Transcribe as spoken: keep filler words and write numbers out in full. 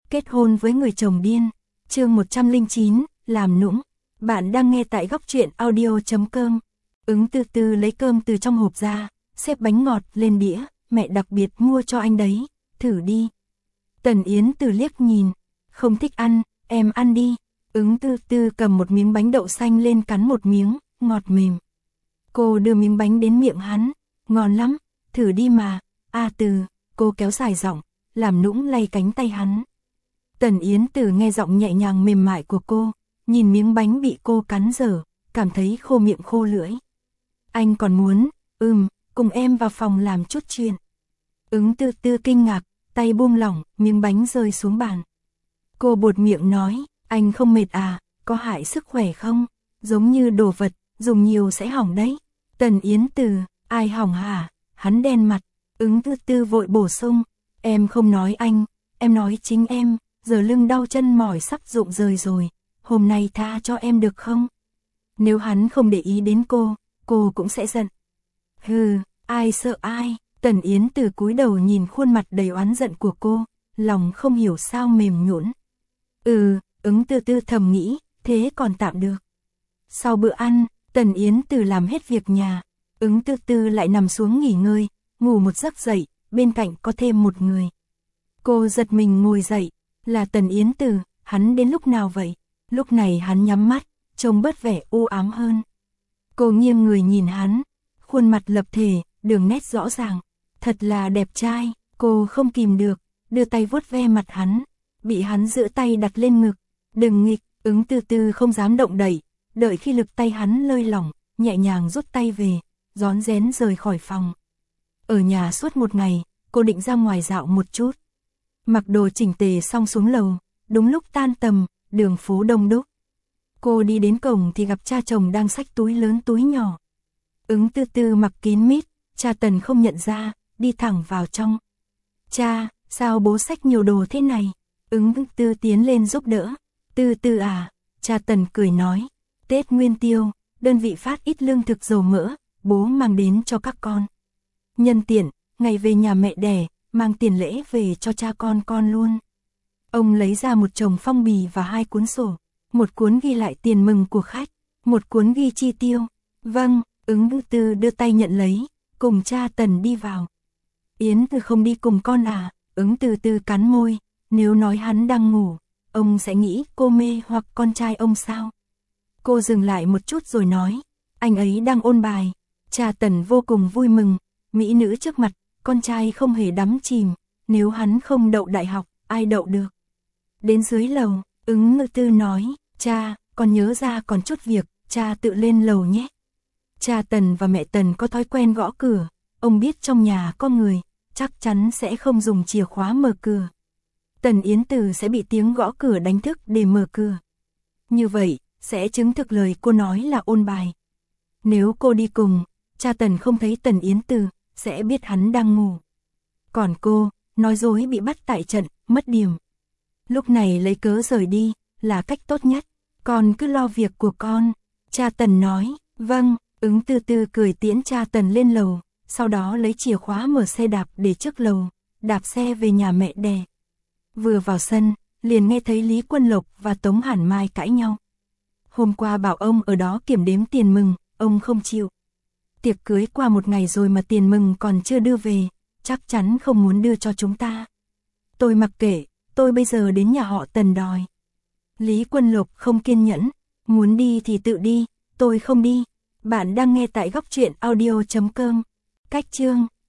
Kết hôn với người chồng điên. Chương một trăm lẻ chín, làm nũng. Bạn đang nghe tại góc truyện audio chấm com. Ứng Tư Tư lấy cơm từ trong hộp ra, xếp bánh ngọt lên đĩa, mẹ đặc biệt mua cho anh đấy, thử đi. Tần Yến Từ liếc nhìn, không thích ăn, em ăn đi. Ứng Tư Tư cầm một miếng bánh đậu xanh lên cắn một miếng, ngọt mềm. Cô đưa miếng bánh đến miệng hắn, ngon lắm, thử đi mà. A Từ, cô kéo dài giọng, làm nũng lay cánh tay hắn. Tần Yến Từ nghe giọng nhẹ nhàng mềm mại của cô, nhìn miếng bánh bị cô cắn dở, cảm thấy khô miệng khô lưỡi. Anh còn muốn, ừm, cùng em vào phòng làm chút chuyện. Ứng Tư Tư kinh ngạc, tay buông lỏng, miếng bánh rơi xuống bàn. Cô buột miệng nói, anh không mệt à, có hại sức khỏe không? Giống như đồ vật, dùng nhiều sẽ hỏng đấy. Tần Yến Từ, ai hỏng hả? Hắn đen mặt. Ứng Tư Tư vội bổ sung, em không nói anh, em nói chính em, giờ lưng đau chân mỏi sắp rụng rời rồi, hôm nay tha cho em được không? Nếu hắn không để ý đến cô, cô cũng sẽ giận. Hừ, ai sợ ai? Tần Yến Từ cúi đầu nhìn khuôn mặt đầy oán giận của cô, lòng không hiểu sao mềm nhũn. Ừ, Ứng Tư Tư thầm nghĩ, thế còn tạm được. Sau bữa ăn, Tần Yến Từ làm hết việc nhà, Ứng Tư Tư lại nằm xuống nghỉ ngơi, ngủ một giấc dậy, bên cạnh có thêm một người. Cô giật mình ngồi dậy, là Tần Yến Từ, hắn đến lúc nào vậy? Lúc này hắn nhắm mắt, trông bớt vẻ u ám hơn. Cô nghiêng người nhìn hắn, khuôn mặt lập thể, đường nét rõ ràng, thật là đẹp trai, cô không kìm được, đưa tay vuốt ve mặt hắn, bị hắn giữ tay đặt lên ngực, đừng nghịch. Ứng Tư Tư không dám động đậy, đợi khi lực tay hắn lơi lỏng, nhẹ nhàng rút tay về, rón rén rời khỏi phòng. Ở nhà suốt một ngày, cô định ra ngoài dạo một chút. Mặc đồ chỉnh tề xong xuống lầu, đúng lúc tan tầm, đường phố đông đúc. Cô đi đến cổng thì gặp cha chồng đang xách túi lớn túi nhỏ. Ứng Tư Tư mặc kín mít, cha Tần không nhận ra, đi thẳng vào trong. Cha, sao bố xách nhiều đồ thế này? Ứng Tư Tư tiến lên giúp đỡ. Tư Tư à, cha Tần cười nói, Tết Nguyên Tiêu, đơn vị phát ít lương thực dầu mỡ, bố mang đến cho các con. Nhân tiện, ngày về nhà mẹ đẻ, mang tiền lễ về cho cha con con luôn. Ông lấy ra một chồng phong bì và hai cuốn sổ, một cuốn ghi lại tiền mừng của khách, một cuốn ghi chi tiêu. Vâng, Ứng Tư Tư đưa tay nhận lấy, cùng cha Tần đi vào. Yến Từ không đi cùng con à? Ứng Tư Tư cắn môi, nếu nói hắn đang ngủ, ông sẽ nghĩ cô mê hoặc con trai ông sao? Cô dừng lại một chút rồi nói, anh ấy đang ôn bài. Cha Tần vô cùng vui mừng, mỹ nữ trước mặt, con trai không hề đắm chìm, nếu hắn không đậu đại học, ai đậu được. Đến dưới lầu, Ứng Tư Tư nói, cha, con nhớ ra còn chút việc, cha tự lên lầu nhé. Cha Tần và mẹ Tần có thói quen gõ cửa, ông biết trong nhà có người, chắc chắn sẽ không dùng chìa khóa mở cửa. Tần Yến Từ sẽ bị tiếng gõ cửa đánh thức để mở cửa. Như vậy, sẽ chứng thực lời cô nói là ôn bài. Nếu cô đi cùng, cha Tần không thấy Tần Yến Từ, sẽ biết hắn đang ngủ. Còn cô, nói dối bị bắt tại trận, mất điểm. Lúc này lấy cớ rời đi, là cách tốt nhất. Con cứ lo việc của con. Cha Tần nói, vâng. Ứng Tư Tư cười tiễn cha Tần lên lầu, sau đó lấy chìa khóa mở xe đạp để trước lầu, đạp xe về nhà mẹ đẻ. Vừa vào sân, liền nghe thấy Lý Quân Lộc và Tống Hàn Mai cãi nhau. Hôm qua bảo ông ở đó kiểm đếm tiền mừng, ông không chịu. Tiệc cưới qua một ngày rồi mà tiền mừng còn chưa đưa về, chắc chắn không muốn đưa cho chúng ta. Tôi mặc kệ, tôi bây giờ đến nhà họ Tần đòi. Lý Quân Lộc không kiên nhẫn, muốn đi thì tự đi, tôi không đi. Bạn đang nghe tại góc truyện audio chấm com. Cách chương